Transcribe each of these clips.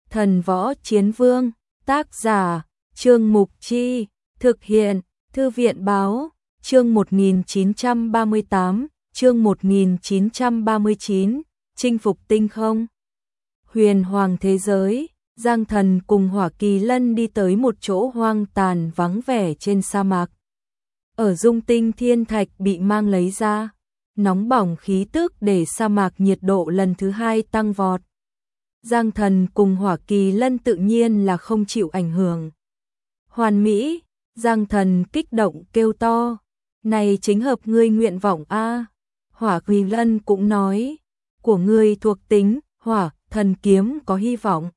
Thần Võ Chiến Vương, tác giả, Trương Mục Chi, thực hiện, Thư viện Báo, chương 1938, chương 1939, chinh phục tinh không. Huyền hoàng thế giới, Giang Thần cùng Hỏa Kỳ Lân đi tới một chỗ hoang tàn vắng vẻ trên sa mạc. Ở dung tinh thiên thạch bị mang lấy ra, nóng bỏng khí tức để sa mạc nhiệt độ lần thứ hai tăng vọt. Giang Thần cùng Hỏa Kỳ Lân tự nhiên là không chịu ảnh hưởng. Hoàn mỹ, Giang Thần kích động kêu to, này chính hợp ngươi nguyện vọng a. Hỏa Kỳ Lân cũng nói, của ngươi thuộc tính, hỏa, thần kiếm có hy vọng.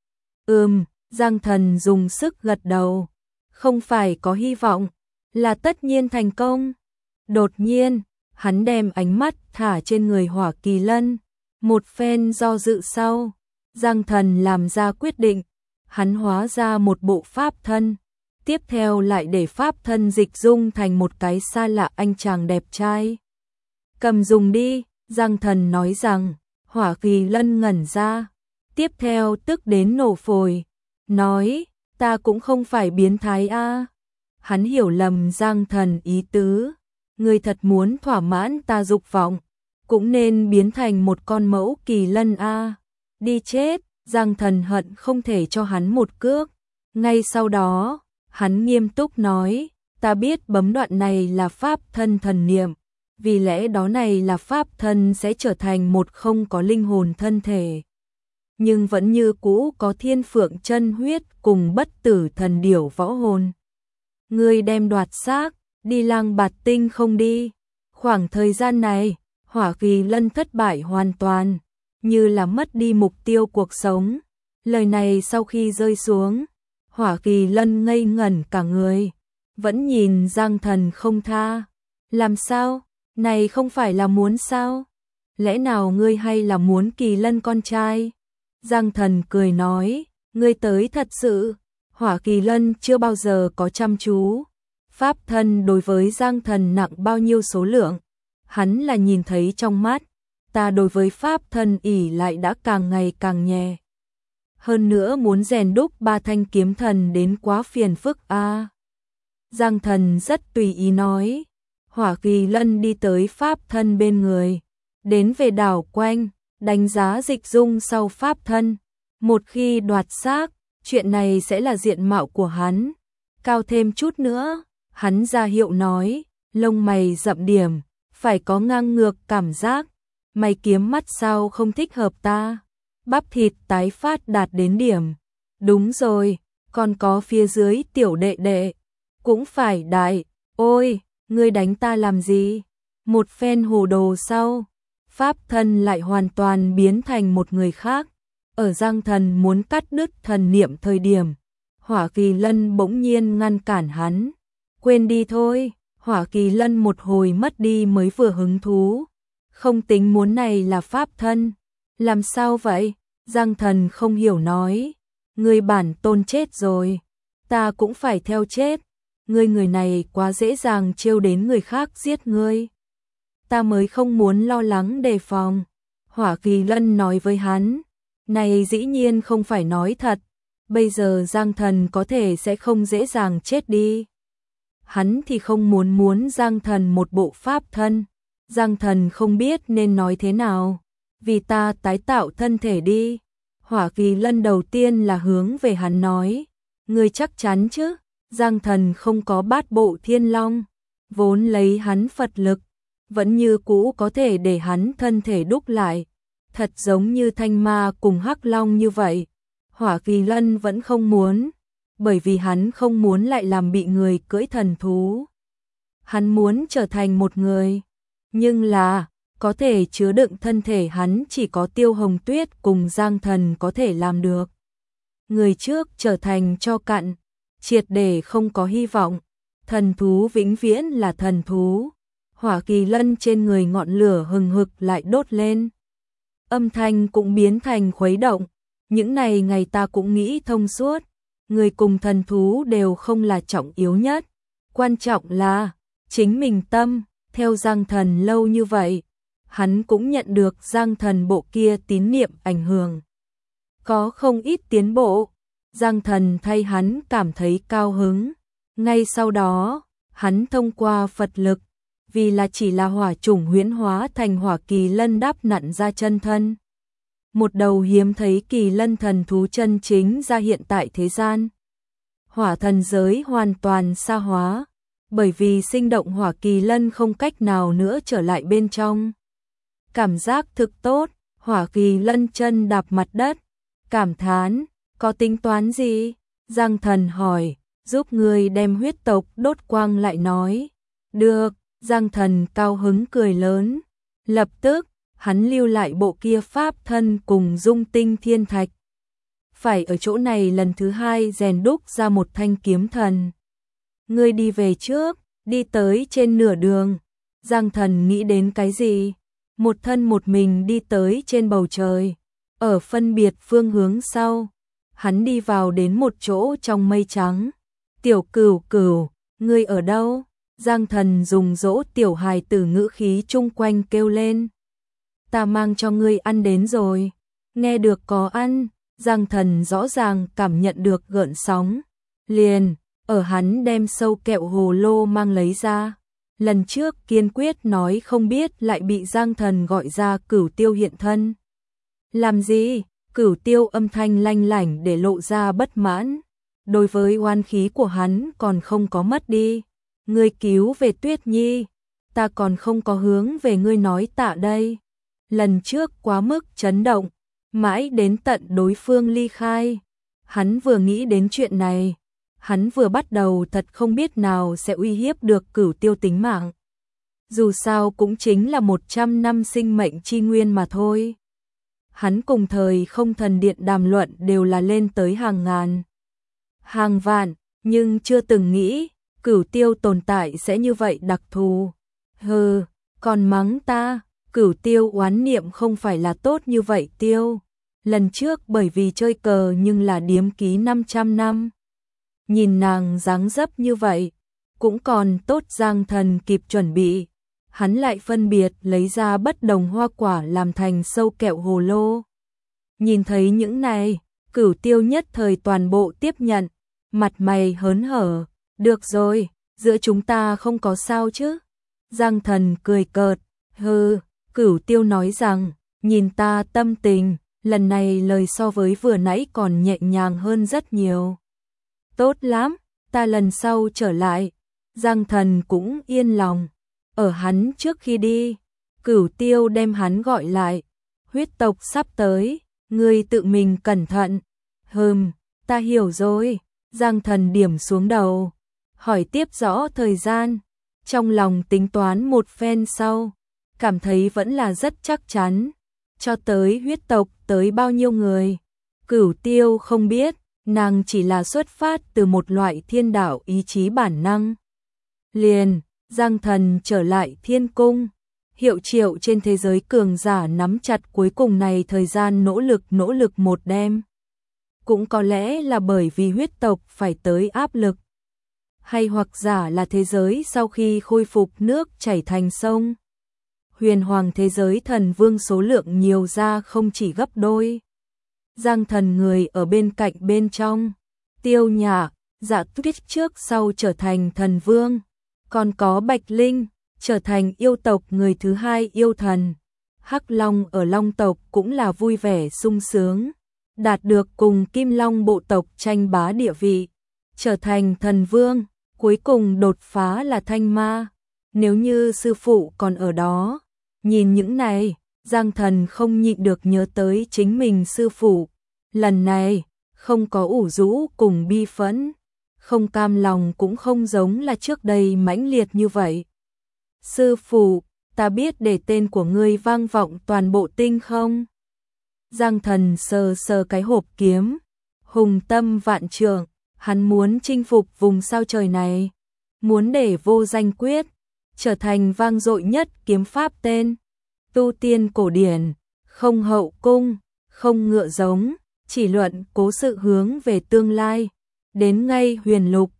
Giang Thần dùng sức gật đầu, không phải có hy vọng, là tất nhiên thành công. Đột nhiên, hắn đem ánh mắt thả trên người Hỏa Kỳ Lân, một phen do dự sau, Giang Thần làm ra quyết định, hắn hóa ra một bộ pháp thân, tiếp theo lại để pháp thân dịch dung thành một cái xa lạ anh chàng đẹp trai. Cầm dùng đi, Giang Thần nói rằng. Hỏa Kỳ Lân ngẩn ra, tiếp theo tức đến nổ phổi, nói, ta cũng không phải biến thái a. Hắn hiểu lầm Giang Thần ý tứ, người thật muốn thỏa mãn ta dục vọng, cũng nên biến thành một con mẫu kỳ lân a. Đi chết, Giang Thần hận không thể cho hắn một cước. Ngay sau đó, hắn nghiêm túc nói, ta biết bấm đoạn này là pháp thân thần niệm. Vì lẽ đó này là pháp thân sẽ trở thành một không có linh hồn thân thể. Nhưng vẫn như cũ có thiên phượng chân huyết cùng bất tử thần điểu võ hồn. Ngươi đem đoạt xác, đi lang bạt tinh không đi. Khoảng thời gian này, Hỏa Kỳ Lân thất bại hoàn toàn, như là mất đi mục tiêu cuộc sống. Lời này sau khi rơi xuống, Hỏa Kỳ Lân ngây ngẩn cả người, vẫn nhìn Giang Thần không tha. Làm sao? Này không phải là muốn sao? Lẽ nào ngươi hay là muốn Kỳ Lân con trai? Giang Thần cười nói, ngươi tới thật sự. Hỏa Kỳ Lân chưa bao giờ có chăm chú. Pháp thân đối với Giang Thần nặng bao nhiêu số lượng, hắn là nhìn thấy trong mắt. Ta đối với pháp thân ỷ lại đã càng ngày càng nhẹ. Hơn nữa muốn rèn đúc 3 thanh kiếm thần đến quá phiền phức a. Giang Thần rất tùy ý nói. Hỏa Kỳ Lân đi tới pháp thân bên người, đến về đảo quanh, đánh giá dịch dung sau pháp thân. Một khi đoạt xác, chuyện này sẽ là diện mạo của hắn. Cao thêm chút nữa, hắn ra hiệu nói, lông mày rậm điểm, phải có ngang ngược cảm giác. Mày kiếm mắt sao không thích hợp ta? Bắp thịt tái phát đạt đến điểm. Đúng rồi, còn có phía dưới tiểu đệ đệ, cũng phải đại. Ôi! Ngươi đánh ta làm gì? Một phen hồ đồ sau, pháp thân lại hoàn toàn biến thành một người khác. Ở Giang Thần muốn cắt đứt thần niệm thời điểm, Hỏa Kỳ Lân bỗng nhiên ngăn cản hắn. Quên đi thôi, Hỏa Kỳ Lân một hồi mất đi mới vừa hứng thú. Không tính muốn này là pháp thân. Làm sao vậy? Giang Thần không hiểu nói. Ngươi bản tôn chết rồi, ta cũng phải theo chết. Người này quá dễ dàng trêu đến người khác giết ngươi. Ta mới không muốn lo lắng đề phòng. Hỏa Kỳ Lân nói với hắn. Này dĩ nhiên không phải nói thật. Bây giờ Giang Thần có thể sẽ không dễ dàng chết đi. Hắn thì không muốn Giang Thần một bộ pháp thân. Giang Thần không biết nên nói thế nào. Vì ta tái tạo thân thể đi. Hỏa Kỳ Lân đầu tiên là hướng về hắn nói. Ngươi chắc chắn chứ? Giang Thần không có bát bộ thiên long, vốn lấy hắn Phật lực, vẫn như cũ có thể để hắn thân thể đúc lại, thật giống như thanh ma cùng hắc long như vậy. Hỏa Kỳ Lân vẫn không muốn, bởi vì hắn không muốn lại làm bị người cưỡi thần thú. Hắn muốn trở thành một người, nhưng là, có thể chứa đựng thân thể hắn chỉ có Tiêu Hồng Tuyết cùng Giang Thần có thể làm được. Người trước trở thành tro cặn, triệt để không có hy vọng, thần thú vĩnh viễn là thần thú. Hỏa Kỳ Lân trên người ngọn lửa hừng hực lại đốt lên. Âm thanh cũng biến thành khuấy động, những này ngày ta cũng nghĩ thông suốt, người cùng thần thú đều không là trọng yếu nhất, quan trọng là chính mình tâm. Theo Giang Thần lâu như vậy, hắn cũng nhận được Giang Thần bộ kia tín niệm ảnh hưởng. có không ít tiến bộ. Giang Thần thay hắn cảm thấy cao hứng. Ngay sau đó, hắn thông qua Phật lực, vì là chỉ là hỏa chủng huyễn hóa thành hỏa kỳ lân đáp nặn ra chân thân. Một đầu hiếm thấy kỳ lân thần thú chân chính ra hiện tại thế gian. Hỏa thần giới hoàn toàn sa hóa, bởi vì sinh động hỏa kỳ lân không cách nào nữa trở lại bên trong. Cảm giác thực tốt, hỏa kỳ lân chân đạp mặt đất, cảm thán, có tính toán gì? Giang Thần hỏi, giúp người đem huyết tộc đốt quang lại nói. Được, Giang Thần cao hứng cười lớn. Lập tức, hắn lưu lại bộ kia pháp thân cùng dung tinh thiên thạch. Phải ở chỗ này lần thứ hai rèn đúc ra một thanh kiếm thần. Ngươi đi về trước, đi tới trên nửa đường. Giang Thần nghĩ đến cái gì? Một thân một mình đi tới trên bầu trời. Ở phân biệt phương hướng sau, hắn đi vào đến một chỗ trong mây trắng. Tiểu Cửu Cửu, ngươi ở đâu? Giang Thần dùng dỗ tiểu hài tử ngữ khí chung quanh kêu lên. Ta mang cho ngươi ăn đến rồi. Nghe được có ăn, Giang Thần rõ ràng cảm nhận được gợn sóng. Liền, ở hắn đem sâu kẹo hồ lô mang lấy ra. Lần trước kiên quyết nói không biết lại bị Giang Thần gọi ra Cửu Tiêu hiện thân. Làm gì? Cửu Tiêu âm thanh lanh lảnh để lộ ra bất mãn. Đối với oan khí của hắn còn không có mất đi. Ngươi cứu về Tuyết Nhi, ta còn không có hướng về ngươi nói tạ đây. Lần trước quá mức chấn động, mãi đến tận đối phương ly khai. Hắn vừa nghĩ đến chuyện này, hắn vừa bắt đầu thật không biết nào sẽ uy hiếp được Cửu Tiêu tính mạng. Dù sao cũng chính là 100 năm sinh mệnh chi nguyên mà thôi. Hắn cùng thời không thần điện đàm luận đều là lên tới hàng ngàn, hàng vạn, nhưng chưa từng nghĩ Cửu Tiêu tồn tại sẽ như vậy đặc thù. Hừ, còn mắng ta, Cửu Tiêu oán niệm không phải là tốt như vậy Tiêu. Lần trước bởi vì chơi cờ nhưng là điếm ký 500 năm. Nhìn nàng dáng dấp như vậy, cũng còn tốt Giang Thần kịp chuẩn bị. Hắn lại phân biệt lấy ra bất đồng hoa quả làm thành sâu kẹo hồ lô. Nhìn thấy những này, Cửu Tiêu nhất thời toàn bộ tiếp nhận, mặt mày hớn hở. Được rồi, giữa chúng ta không có sao chứ? Giang Thần cười cợt, hừ, Cửu Tiêu nói rằng, nhìn ta tâm tình, lần này lời so với vừa nãy còn nhẹ nhàng hơn rất nhiều. Tốt lắm, ta lần sau trở lại. Giang Thần cũng yên lòng. Ở hắn trước khi đi, Cửu Tiêu đem hắn gọi lại. Huyết tộc sắp tới, ngươi tự mình cẩn thận. Ta hiểu rồi. Giang Thần điểm xuống đầu, hỏi tiếp rõ thời gian. Trong lòng tính toán một phen sau, cảm thấy vẫn là rất chắc chắn. Cho tới huyết tộc tới bao nhiêu người, Cửu Tiêu không biết, nàng chỉ là xuất phát từ một loại thiên đạo ý chí bản năng. Liền, Giang Thần trở lại thiên cung, hiệu triệu trên thế giới cường giả nắm chặt cuối cùng này thời gian nỗ lực một đêm. Cũng có lẽ là bởi vì huyết tộc phải tới áp lực, hay hoặc giả là thế giới sau khi khôi phục nước chảy thành sông. Huyền hoàng thế giới thần vương số lượng nhiều ra không chỉ gấp đôi. Giang Thần người ở bên cạnh bên trong, Tiêu Nhạc, Dạ Tuyết trước sau trở thành thần vương, còn có Bạch Linh trở thành yêu tộc người thứ hai yêu thần. Hắc Long ở Long tộc cũng là vui vẻ sung sướng, đạt được cùng Kim Long bộ tộc tranh bá địa vị, trở thành thần vương, cuối cùng đột phá là Thanh Ma. Nếu như sư phụ còn ở đó, nhìn những này, Giang Thần không nhịn được nhớ tới chính mình sư phụ. Lần này, không có ủ rũ cùng bi phẫn, không cam lòng cũng không giống là trước đây mãnh liệt như vậy. Sư phụ, ta biết để tên của ngươi vang vọng toàn bộ tinh không? Giang Thần sờ sờ cái hộp kiếm, hùng tâm vạn trượng, hắn muốn chinh phục vùng sao trời này, muốn để vô danh quyết trở thành vang dội nhất kiếm pháp tên. Tu tiên cổ điển, không hậu cung, không ngựa giống, chỉ luận cố sự hướng về tương lai. Đến ngay huyền lục,